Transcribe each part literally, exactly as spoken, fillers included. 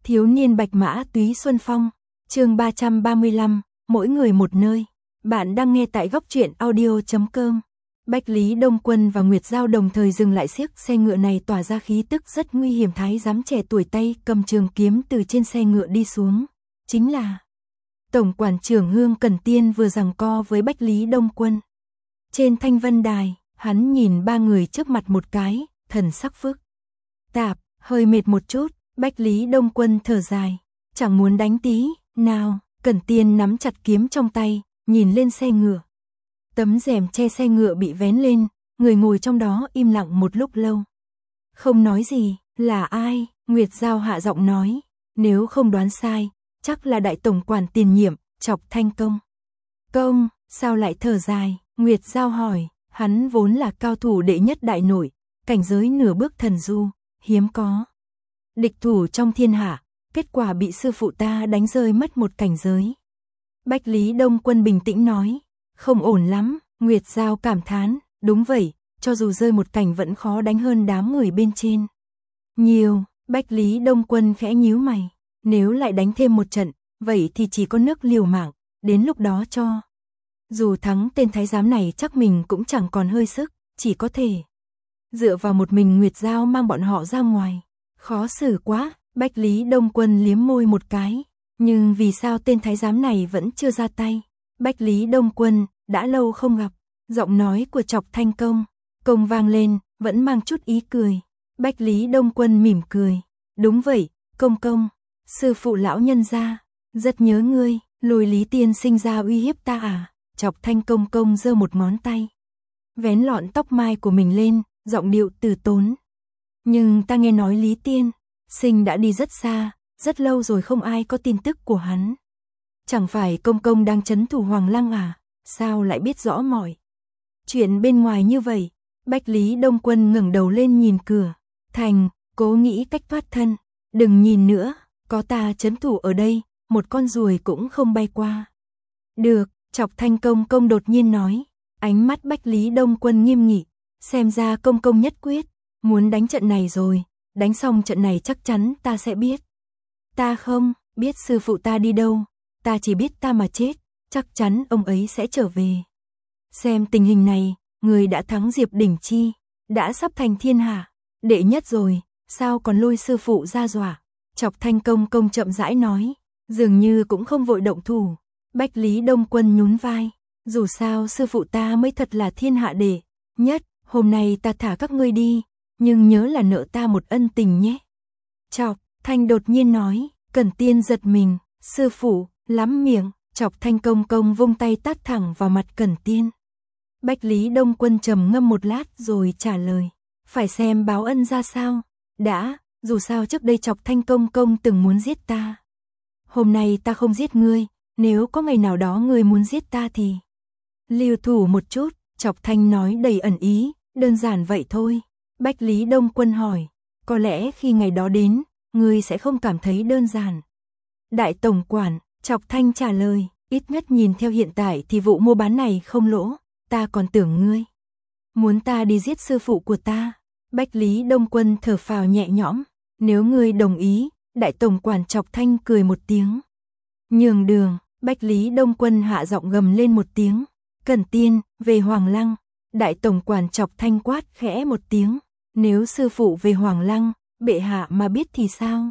Thiếu niên bạch mã túy xuân phong, chương ba trăm ba mươi lăm, mỗi người một nơi. Bạn đang nghe tại góc truyện audio chấm com. Bách Lý Đông Quân và Nguyệt Giao đồng thời dừng lại, chiếc xe ngựa này tỏa ra khí tức rất nguy hiểm. Thái giám trẻ tuổi tay cầm trường kiếm từ trên xe ngựa đi xuống, chính là Tổng quản trưởng Hương Cẩn Tiên vừa giằng co với Bách Lý Đông Quân. Trên thanh vân đài, hắn nhìn ba người trước mặt một cái, thần sắc phức tạp, hơi mệt một chút. Bách Lý Đông Quân thở dài, chẳng muốn đánh tí nào. Cẩn Tiên nắm chặt kiếm trong tay, nhìn lên xe ngựa. Tấm rèm che xe ngựa bị vén lên, người ngồi trong đó im lặng một lúc lâu. Không nói gì. Là ai? Nguyệt Giao hạ giọng nói. Nếu không đoán sai, chắc là đại tổng quản tiền nhiệm, Chọc Thanh Công. Công, sao lại thở dài? Nguyệt Giao hỏi. Hắn vốn là cao thủ đệ nhất đại nội, cảnh giới nửa bước thần du, hiếm có địch thủ trong thiên hạ, kết quả bị sư phụ ta đánh rơi mất một cảnh giới. Bách Lý Đông Quân bình tĩnh nói. Không ổn lắm. Nguyệt Giao cảm thán. Đúng vậy, cho dù rơi một cảnh vẫn khó đánh hơn đám người bên trên nhiều. Bách Lý Đông Quân khẽ nhíu mày. Nếu lại đánh thêm một trận, vậy thì chỉ có nước liều mạng. Đến lúc đó cho dù thắng tên thái giám này chắc mình cũng chẳng còn hơi sức, chỉ có thể dựa vào một mình Nguyệt Giao mang bọn họ ra ngoài. Khó xử quá. Bách Lý Đông Quân liếm môi một cái. Nhưng vì sao tên thái giám này vẫn chưa ra tay? Bách Lý Đông Quân, đã lâu không gặp. Giọng nói của Chọc Thanh Công, công vang lên, vẫn mang chút ý cười. Bách Lý Đông Quân mỉm cười. Đúng vậy, công công, sư phụ lão nhân gia, rất nhớ ngươi. Lôi Lý tiên sinh ra uy hiếp ta à? Chọc Thanh Công công giơ một ngón tay, vén lọn tóc mai của mình lên, giọng điệu từ tốn. Nhưng ta nghe nói Lý tiên sinh đã đi rất xa, rất lâu rồi không ai có tin tức của hắn. Chẳng phải công công đang trấn thủ Hoàng Lăng à? Sao lại biết rõ mọi chuyện bên ngoài như vậy? Bách Lý Đông Quân ngẩng đầu lên nhìn cửa thành, cố nghĩ cách thoát thân. Đừng nhìn nữa, có ta trấn thủ ở đây, một con ruồi cũng không bay qua được. Chọc Thanh Công công đột nhiên nói. Ánh mắt Bách Lý Đông Quân nghiêm nghị. Xem ra công công nhất quyết muốn đánh trận này rồi. Đánh xong trận này chắc chắn ta sẽ biết. Ta không biết sư phụ ta đi đâu, ta chỉ biết ta mà chết, chắc chắn ông ấy sẽ trở về. Xem tình hình này, người đã thắng Diệp Đỉnh Chi, đã sắp thành thiên hạ đệ nhất rồi, sao còn lôi sư phụ ra dọa? Chọc Thanh Công công chậm rãi nói, dường như cũng không vội động thủ. Bách Lý Đông Quân nhún vai, dù sao sư phụ ta mới thật là thiên hạ đệ nhất, hôm nay ta thả các ngươi đi, nhưng nhớ là nợ ta một ân tình nhé. Chọc Thanh đột nhiên nói. Cẩn Tiên giật mình. Sư phụ, lắm miệng. Chọc Thanh công công vung tay tát thẳng vào mặt Cẩn Tiên. Bách Lý Đông Quân trầm ngâm một lát rồi trả lời. Phải xem báo ân ra sao. Đã, dù sao trước đây Chọc Thanh công công từng muốn giết ta. Hôm nay ta không giết ngươi, nếu có ngày nào đó ngươi muốn giết ta thì lưu thủ một chút. Chọc Thanh nói đầy ẩn ý. Đơn giản vậy thôi. Bách Lý Đông Quân hỏi. Có lẽ khi ngày đó đến, ngươi sẽ không cảm thấy đơn giản. Đại tổng quản, Chọc Thanh trả lời, ít nhất nhìn theo hiện tại thì vụ mua bán này không lỗ, ta còn tưởng ngươi muốn ta đi giết sư phụ của ta. Bách Lý Đông Quân thở phào nhẹ nhõm. Nếu ngươi đồng ý. Đại tổng quản Chọc Thanh cười một tiếng. Nhường đường. Bách Lý Đông Quân hạ giọng gầm lên một tiếng. Cẩn Tiên, về Hoàng Lăng. Đại tổng quản Chọc Thanh quát khẽ một tiếng. Nếu sư phụ về Hoàng Lăng, bệ hạ mà biết thì sao?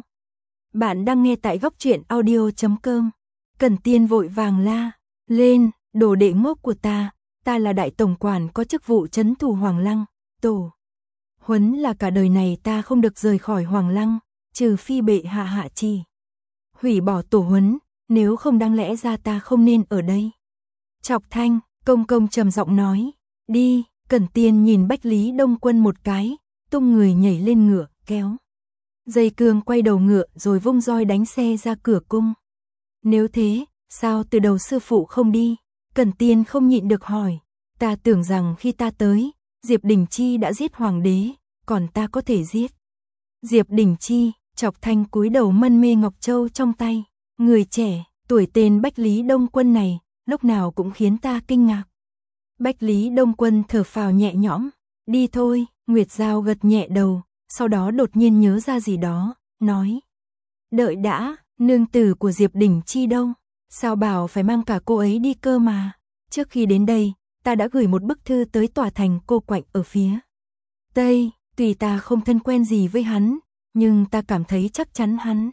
Bạn đang nghe tại góc truyện audio chấm com. Cẩn Tiên vội vàng la lên, đồ đệ ngốc của ta, ta là đại tổng quản có chức vụ trấn thủ Hoàng Lăng, tổ huấn là cả đời này ta không được rời khỏi Hoàng Lăng, trừ phi bệ hạ hạ chỉ hủy bỏ tổ huấn, nếu không đáng lẽ ra ta không nên ở đây. Chọc Thanh công công trầm giọng nói. Đi. Cẩn Tiên nhìn Bách Lý Đông Quân một cái, tung người nhảy lên ngựa, kéo dây cương quay đầu ngựa rồi vung roi đánh xe ra cửa cung. Nếu thế, sao từ đầu sư phụ không đi? Cẩn Tiên không nhịn được hỏi. Ta tưởng rằng khi ta tới, Diệp Đỉnh Chi đã giết hoàng đế, còn ta có thể giết Diệp Đỉnh Chi. Chọc Thanh cúi đầu mân mê ngọc châu trong tay. Người trẻ, tuổi tên Bách Lý Đông Quân này, lúc nào cũng khiến ta kinh ngạc. Bách Lý Đông Quân thở phào nhẹ nhõm. Đi thôi. Nguyệt Giao gật nhẹ đầu, sau đó đột nhiên nhớ ra gì đó, nói. Đợi đã, nương tử của Diệp Đỉnh Chi đâu? Sao bảo phải mang cả cô ấy đi cơ mà? Trước khi đến đây, ta đã gửi một bức thư tới tòa thành Cô Quạnh ở phía Tây, tùy ta không thân quen gì với hắn, nhưng ta cảm thấy chắc chắn hắn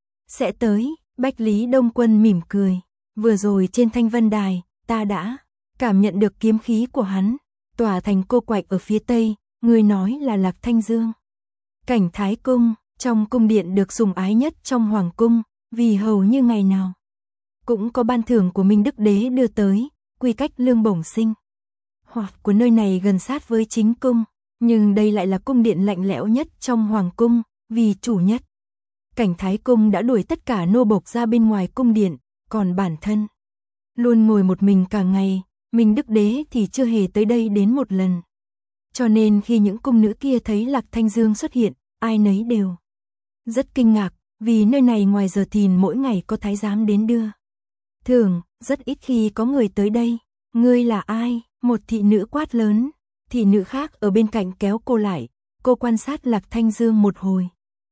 sẽ tới. Bách Lý Đông Quân mỉm cười, vừa rồi trên Thanh Vân Đài, ta đã cảm nhận được kiếm khí của hắn. Tòa thành Cô Quạnh ở phía Tây, người nói là Lạc Thanh Dương. Cảnh Thái Cung, trong cung điện được sủng ái nhất trong hoàng cung, vì hầu như ngày nào cũng có ban thưởng của Minh Đức Đế đưa tới, quy cách lương bổng sinh hoạt của nơi này gần sát với chính cung, nhưng đây lại là cung điện lạnh lẽo nhất trong hoàng cung, vì chủ nhất Cảnh Thái Cung đã đuổi tất cả nô bộc ra bên ngoài cung điện, còn bản thân luôn ngồi một mình cả ngày. Minh Đức Đế thì chưa hề tới đây đến một lần. Cho nên khi những cung nữ kia thấy Lạc Thanh Dương xuất hiện, ai nấy đều rất kinh ngạc, vì nơi này ngoài giờ thìn mỗi ngày có thái giám đến đưa thường, rất ít khi có người tới đây. Ngươi là ai? Một thị nữ quát lớn. Thị nữ khác ở bên cạnh kéo cô lại, cô quan sát Lạc Thanh Dương một hồi,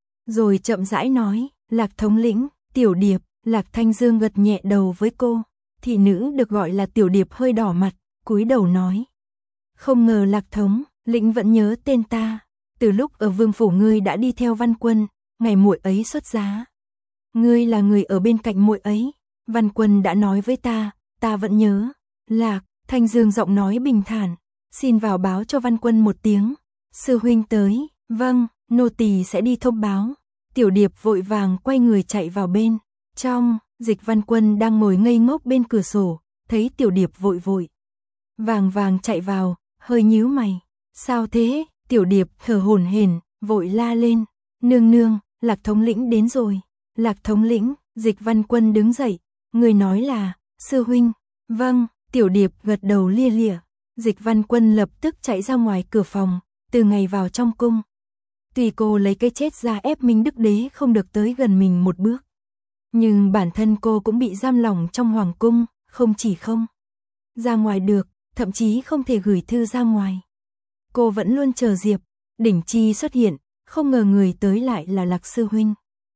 rồi chậm rãi nói, Lạc thống lĩnh, Tiểu Điệp. Lạc Thanh Dương gật nhẹ đầu với cô. Thị nữ được gọi là Tiểu Điệp hơi đỏ mặt, cúi đầu nói, không ngờ Lạc thống lĩnh vẫn nhớ tên ta. Từ lúc ở vương phủ ngươi đã đi theo Văn Quân, ngày muội ấy xuất giá, ngươi là người ở bên cạnh muội ấy. Văn Quân đã nói với ta, ta vẫn nhớ. Lạc Thanh Dương giọng nói bình thản, xin vào báo cho Văn Quân một tiếng. Sư huynh tới. Vâng, nô tỳ sẽ đi thông báo. Tiểu Điệp vội vàng quay người chạy vào bên trong. Dịch Văn Quân đang ngồi ngây ngốc bên cửa sổ, thấy Tiểu Điệp vội vội vàng vàng chạy vào, hơi nhíu mày. Sao thế? Tiểu Điệp thở hổn hển, vội la lên, nương nương, Lạc thống lĩnh đến rồi. Lạc thống lĩnh? Dịch Văn Quân đứng dậy, người nói là sư huynh. Vâng. Tiểu Điệp gật đầu lia lịa. Dịch Văn Quân lập tức chạy ra ngoài cửa phòng. Từ ngày vào trong cung, tuy cô lấy cái chết ra ép Minh Đức Đế không được tới gần mình một bước, nhưng bản thân cô cũng bị giam lỏng trong hoàng cung, không chỉ không ra ngoài được, thậm chí không thể gửi thư ra ngoài. Cô vẫn luôn chờ Diệp Đỉnh Chi xuất hiện, không ngờ người tới lại là Lạc sư huynh.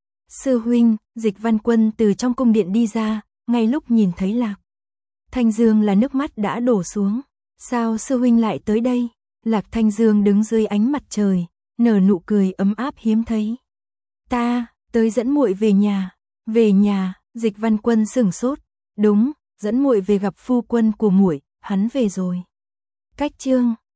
Sư huynh. Dịch Văn Quân từ trong cung điện đi ra, ngay lúc nhìn thấy Lạc Thanh Dương là nước mắt đã đổ xuống. Sao sư huynh lại tới đây? Lạc Thanh Dương đứng dưới ánh mặt trời, nở nụ cười ấm áp hiếm thấy. Ta tới dẫn muội về nhà. Về nhà? Dịch Văn Quân sửng sốt. Đúng, dẫn muội về gặp phu quân của muội, hắn về rồi. Cách chương